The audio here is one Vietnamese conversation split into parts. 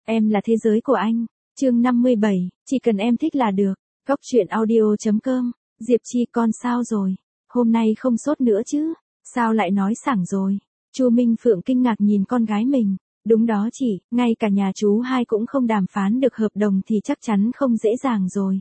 Em là thế giới của anh. Chương 57, chỉ cần em thích là được. Cóc truyện audio.com. Diệp Chi con sao rồi? Hôm nay không sốt nữa chứ? Sao lại nói sảng rồi? Chu Minh Phượng kinh ngạc nhìn con gái mình. Đúng đó chị, ngay cả nhà chú hai cũng không đàm phán được hợp đồng thì chắc chắn không dễ dàng rồi.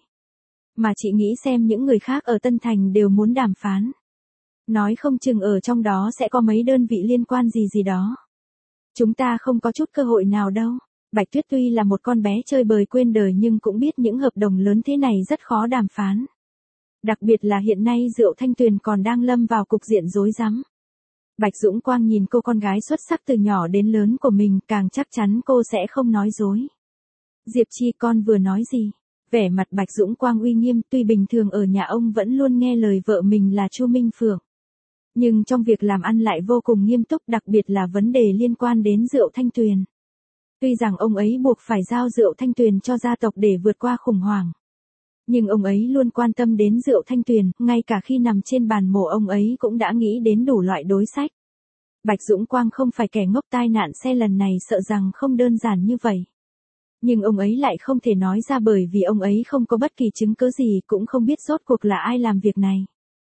Mà chị nghĩ xem những người khác ở Tân Thành đều muốn đàm phán. Nói không chừng ở trong đó sẽ có mấy đơn vị liên quan gì đó. Chúng ta không có chút cơ hội nào đâu. Bạch Tuyết tuy là một con bé chơi bời quên đời nhưng cũng biết những hợp đồng lớn thế này rất khó đàm phán. Đặc biệt là hiện nay Diệu Thanh Tuyền còn đang lâm vào cục diện rối rắm. Bạch Dũng Quang nhìn cô con gái xuất sắc từ nhỏ đến lớn của mình, càng chắc chắn cô sẽ không nói dối. Diệp Chi con vừa nói gì? Vẻ mặt Bạch Dũng Quang uy nghiêm, tuy bình thường ở nhà ông vẫn luôn nghe lời vợ mình là Chu Minh Phượng. Nhưng trong việc làm ăn lại vô cùng nghiêm túc, đặc biệt là vấn đề liên quan đến Diệu Thanh Tuyền. Tuy rằng ông ấy buộc phải giao Diệu Thanh Tuyền cho gia tộc để vượt qua khủng hoảng. Nhưng ông ấy luôn quan tâm đến Diệu Thanh Tuyền, ngay cả khi nằm trên bàn mổ ông ấy cũng đã nghĩ đến đủ loại đối sách. Bạch Dũng Quang không phải kẻ ngốc, tai nạn xe lần này sợ rằng không đơn giản như vậy. Nhưng ông ấy lại không thể nói ra bởi vì ông ấy không có bất kỳ chứng cứ gì, cũng không biết rốt cuộc là ai làm việc này.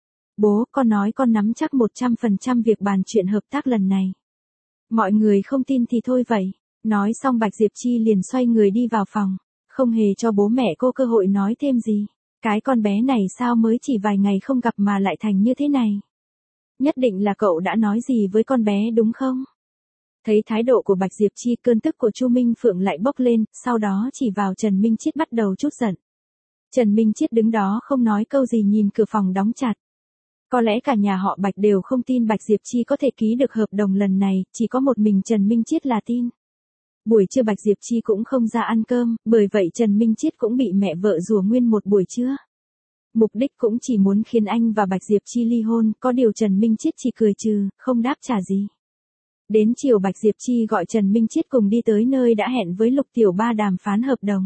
Bố, con nói con nắm chắc 100% việc bàn chuyện hợp tác lần này. Mọi người không tin thì thôi vậy. Nói xong Bạch Diệp Chi liền xoay người đi vào phòng. Không hề cho bố mẹ cô cơ hội nói thêm gì. Cái con bé này sao mới chỉ vài ngày không gặp mà lại thành như thế này. Nhất định là cậu đã nói gì với con bé đúng không? Thấy thái độ của Bạch Diệp Chi, cơn tức của Chu Minh Phượng lại bốc lên, sau đó chỉ vào Trần Minh Chiết bắt đầu trút giận. Trần Minh Chiết đứng đó không nói câu gì, nhìn cửa phòng đóng chặt. Có lẽ cả nhà họ Bạch đều không tin Bạch Diệp Chi có thể ký được hợp đồng lần này, chỉ có một mình Trần Minh Chiết là tin. Buổi trưa Bạch Diệp Chi cũng không ra ăn cơm, bởi vậy Trần Minh Chiết cũng bị mẹ vợ rủa nguyên một buổi trưa. Mục đích cũng chỉ muốn khiến anh và Bạch Diệp Chi ly hôn, có điều Trần Minh Chiết chỉ cười trừ, không đáp trả gì. Đến chiều Bạch Diệp Chi gọi Trần Minh Chiết cùng đi tới nơi đã hẹn với Lục Tiểu Ba đàm phán hợp đồng.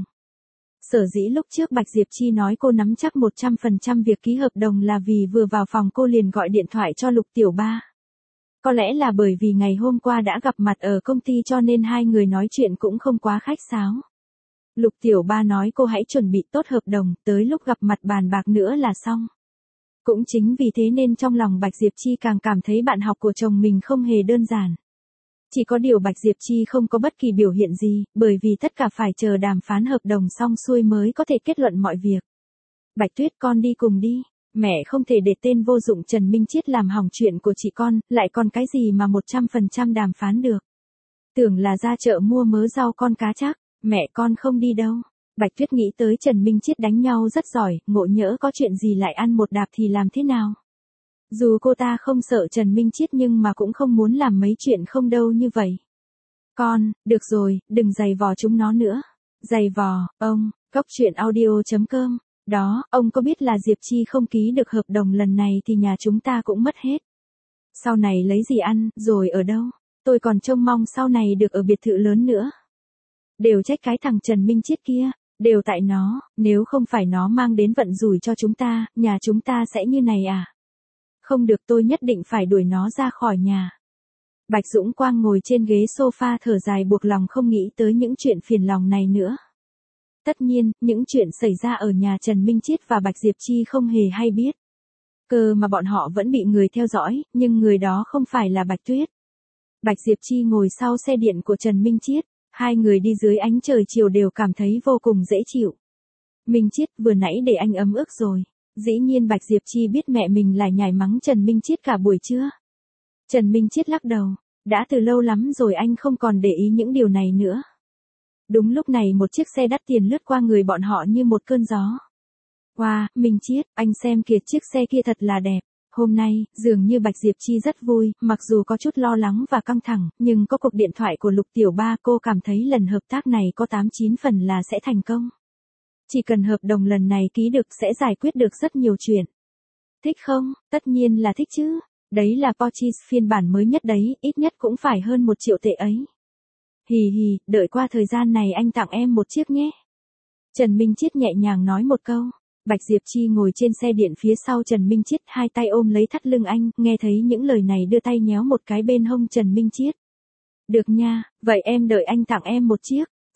Sở dĩ lúc trước Bạch Diệp Chi nói cô nắm chắc 100% việc ký hợp đồng là vì vừa vào phòng cô liền gọi điện thoại cho Lục Tiểu Ba. Có lẽ là bởi vì ngày hôm qua đã gặp mặt ở công ty cho nên hai người nói chuyện cũng không quá khách sáo. Lục Tiểu Ba nói cô hãy chuẩn bị tốt hợp đồng, tới lúc gặp mặt bàn bạc nữa là xong. Cũng chính vì thế nên trong lòng Bạch Diệp Chi càng cảm thấy bạn học của chồng mình không hề đơn giản. Chỉ có điều Bạch Diệp Chi không có bất kỳ biểu hiện gì, bởi vì tất cả phải chờ đàm phán hợp đồng xong xuôi mới có thể kết luận mọi việc. Bạch Tuyết con đi cùng đi, mẹ không thể để tên vô dụng Trần Minh Chiết làm hỏng chuyện của chị con, lại còn cái gì mà 100% đàm phán được. Tưởng là ra chợ mua mớ rau con cá chắc, mẹ con không đi đâu. Bạch Tuyết nghĩ tới Trần Minh Chiết đánh nhau rất giỏi, ngộ nhỡ có chuyện gì lại ăn một đạp thì làm thế nào. Dù cô ta không sợ Trần Minh Chiết nhưng mà cũng không muốn làm mấy chuyện không đâu như vậy. Con, được rồi, đừng giày vò chúng nó nữa. Giày vò, ông, cóc truyện audio.com. Đó, ông có biết là Diệp Chi không ký được hợp đồng lần này thì nhà chúng ta cũng mất hết. Sau này lấy gì ăn, rồi ở đâu? Tôi còn trông mong sau này được ở biệt thự lớn nữa. Đều trách cái thằng Trần Minh Chiết kia, đều tại nó, nếu không phải nó mang đến vận rủi cho chúng ta, nhà chúng ta sẽ như này à? Không được, tôi nhất định phải đuổi nó ra khỏi nhà. Bạch Dũng Quang ngồi trên ghế sofa thở dài buộc lòng không nghĩ tới những chuyện phiền lòng này nữa. Tất nhiên, những chuyện xảy ra ở nhà Trần Minh Chiết và Bạch Diệp Chi không hề hay biết. Cơ mà bọn họ vẫn bị người theo dõi, nhưng người đó không phải là Bạch Tuyết. Bạch Diệp Chi ngồi sau xe điện của Trần Minh Chiết, hai người đi dưới ánh trời chiều đều cảm thấy vô cùng dễ chịu. Minh Chiết, vừa nãy để anh ấm ức rồi. Dĩ nhiên Bạch Diệp Chi biết mẹ mình lại nhảy mắng Trần Minh Chiết cả buổi trưa. Trần Minh Chiết lắc đầu, đã từ lâu lắm rồi anh không còn để ý những điều này nữa. Đúng lúc này một chiếc xe đắt tiền lướt qua người bọn họ như một cơn gió. Wow, Minh Chiết, anh xem kìa, chiếc xe kia thật là đẹp. Hôm nay, dường như Bạch Diệp Chi rất vui, mặc dù có chút lo lắng và căng thẳng, nhưng có cuộc điện thoại của Lục Tiểu Ba cô cảm thấy lần hợp tác này có 89 phần là sẽ thành công. Chỉ cần hợp đồng lần này ký được sẽ giải quyết được rất nhiều chuyện. Thích không? Tất nhiên là thích chứ. Đấy là Porsche phiên bản mới nhất đấy, ít nhất cũng phải hơn 1 triệu tệ ấy. Hì hì, đợi qua thời gian này anh tặng em một chiếc nhé. Trần Minh Chiết nhẹ nhàng nói một câu. Bạch Diệp Chi ngồi trên xe điện phía sau Trần Minh Chiết, hai tay ôm lấy thắt lưng anh, nghe thấy những lời này đưa tay nhéo một cái bên hông Trần Minh Chiết. Được nha, vậy em đợi anh tặng em một chiếc.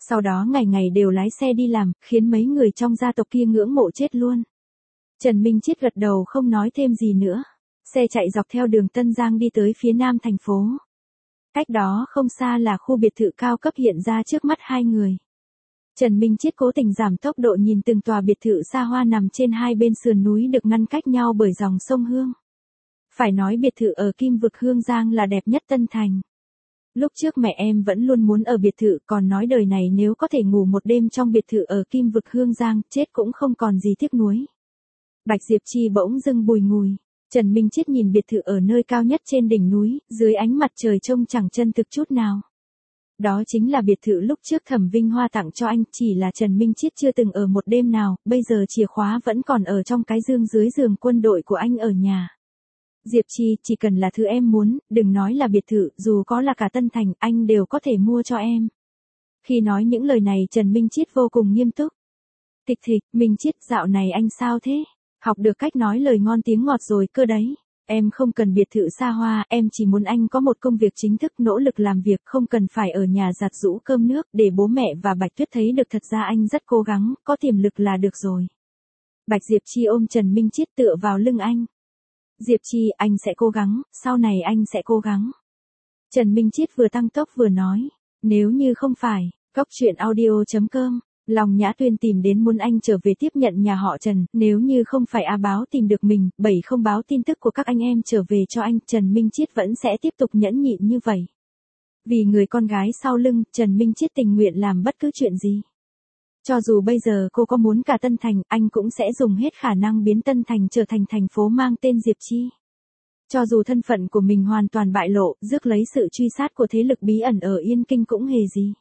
Sau đó ngày ngày đều lái xe đi làm, khiến mấy người trong gia tộc kia ngưỡng mộ chết luôn. Trần Minh Chiết gật đầu không nói thêm gì nữa. Xe chạy dọc theo đường Tân Giang đi tới phía nam thành phố. Cách đó không xa là khu biệt thự cao cấp hiện ra trước mắt hai người. Trần Minh Chiết cố tình giảm tốc độ nhìn từng tòa biệt thự xa hoa nằm trên hai bên sườn núi được ngăn cách nhau bởi dòng sông Hương. Phải nói biệt thự ở Kim Vực Hương Giang là đẹp nhất Tân Thành. Lúc trước mẹ em vẫn luôn muốn ở biệt thự, còn nói đời này nếu có thể ngủ một đêm trong biệt thự ở Kim Vực Hương Giang, chết cũng không còn gì tiếc nuối. Bạch Diệp Chi bỗng dưng bùi ngùi. Trần Minh Chiết nhìn biệt thự ở nơi cao nhất trên đỉnh núi, dưới ánh mặt trời trông chẳng chân thực chút nào. Đó chính là biệt thự lúc trước Thẩm Vinh Hoa tặng cho anh, chỉ là Trần Minh Chiết chưa từng ở một đêm nào, bây giờ chìa khóa vẫn còn ở trong cái dương dưới giường quân đội của anh ở nhà. Diệp Chi, chỉ cần là thứ em muốn, đừng nói là biệt thự, dù có là cả Tân Thành, anh đều có thể mua cho em. Khi nói những lời này Trần Minh Chiết vô cùng nghiêm túc. Thịch thịch, Minh Chiết, dạo này anh sao thế? Học được cách nói lời ngon tiếng ngọt rồi cơ đấy. Em không cần biệt thự xa hoa, em chỉ muốn anh có một công việc chính thức, nỗ lực làm việc, không cần phải ở nhà giặt giũ cơm nước, để bố mẹ và Bạch Tuyết thấy được thật ra anh rất cố gắng, có tiềm lực là được rồi. Bạch Diệp Chi ôm Trần Minh Chiết tựa vào lưng anh. Diệp Chi, anh sẽ cố gắng, sau này anh sẽ cố gắng. Trần Minh Chiết vừa tăng tốc vừa nói. Nếu như không phải, coctruyện.audio.com, Long Nhã Tuyên tìm đến muốn anh trở về tiếp nhận nhà họ Trần, nếu như không phải A Báo tìm được mình, 7 không báo tin tức của các anh em trở về cho anh, Trần Minh Chiết vẫn sẽ tiếp tục nhẫn nhịn như vậy. Vì người con gái sau lưng, Trần Minh Chiết tình nguyện làm bất cứ chuyện gì. Cho dù bây giờ cô có muốn cả Tân Thành, anh cũng sẽ dùng hết khả năng biến Tân Thành trở thành thành phố mang tên Diệp Chi. Cho dù thân phận của mình hoàn toàn bại lộ, rước lấy sự truy sát của thế lực bí ẩn ở Yên Kinh cũng hề gì.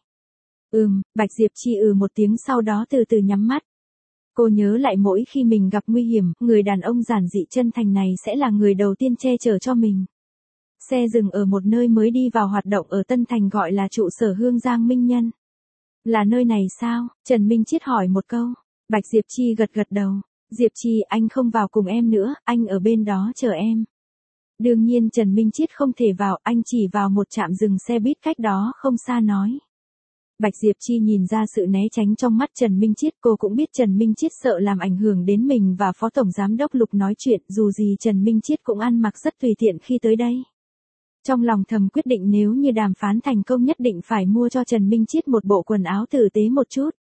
Bạch Diệp Chi một tiếng sau đó từ từ nhắm mắt. Cô nhớ lại mỗi khi mình gặp nguy hiểm, người đàn ông giản dị chân thành này sẽ là người đầu tiên che chở cho mình. Xe dừng ở một nơi mới đi vào hoạt động ở Tân Thành gọi là trụ sở Hương Giang Minh Nhân. Là nơi này sao? Trần Minh Chiết hỏi một câu. Bạch Diệp Chi gật gật đầu. Diệp Chi, anh không vào cùng em nữa, anh ở bên đó chờ em. Đương nhiên Trần Minh Chiết không thể vào, anh chỉ vào một trạm dừng xe buýt cách đó không xa nói. Bạch Diệp Chi nhìn ra sự né tránh trong mắt Trần Minh Chiết, cô cũng biết Trần Minh Chiết sợ làm ảnh hưởng đến mình và Phó Tổng Giám đốc Lục nói chuyện, dù gì Trần Minh Chiết cũng ăn mặc rất tùy tiện khi tới đây. Trong lòng thầm quyết định nếu như đàm phán thành công nhất định phải mua cho Trần Minh Chiết một bộ quần áo tử tế một chút.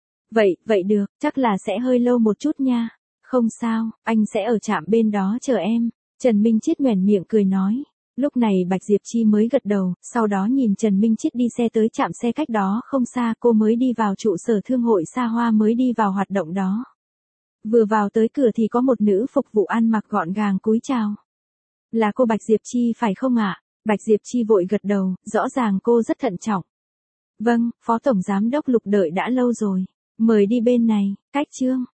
Vậy được, chắc là sẽ hơi lâu một chút nha. Không sao, anh sẽ ở trạm bên đó chờ em. Trần Minh Chiết nhoẻn miệng cười nói. Lúc này Bạch Diệp Chi mới gật đầu, sau đó nhìn Trần Minh Chiết đi xe tới trạm xe cách đó không xa, cô mới đi vào trụ sở thương hội xa hoa mới đi vào hoạt động đó. Vừa vào tới cửa thì có một nữ phục vụ ăn mặc gọn gàng cúi chào. Là cô Bạch Diệp Chi phải không ạ? Bạch Diệp Chi vội gật đầu, rõ ràng cô rất thận trọng. Vâng, Phó Tổng Giám đốc Lục đợi đã lâu rồi. Mời đi bên này, cách chương.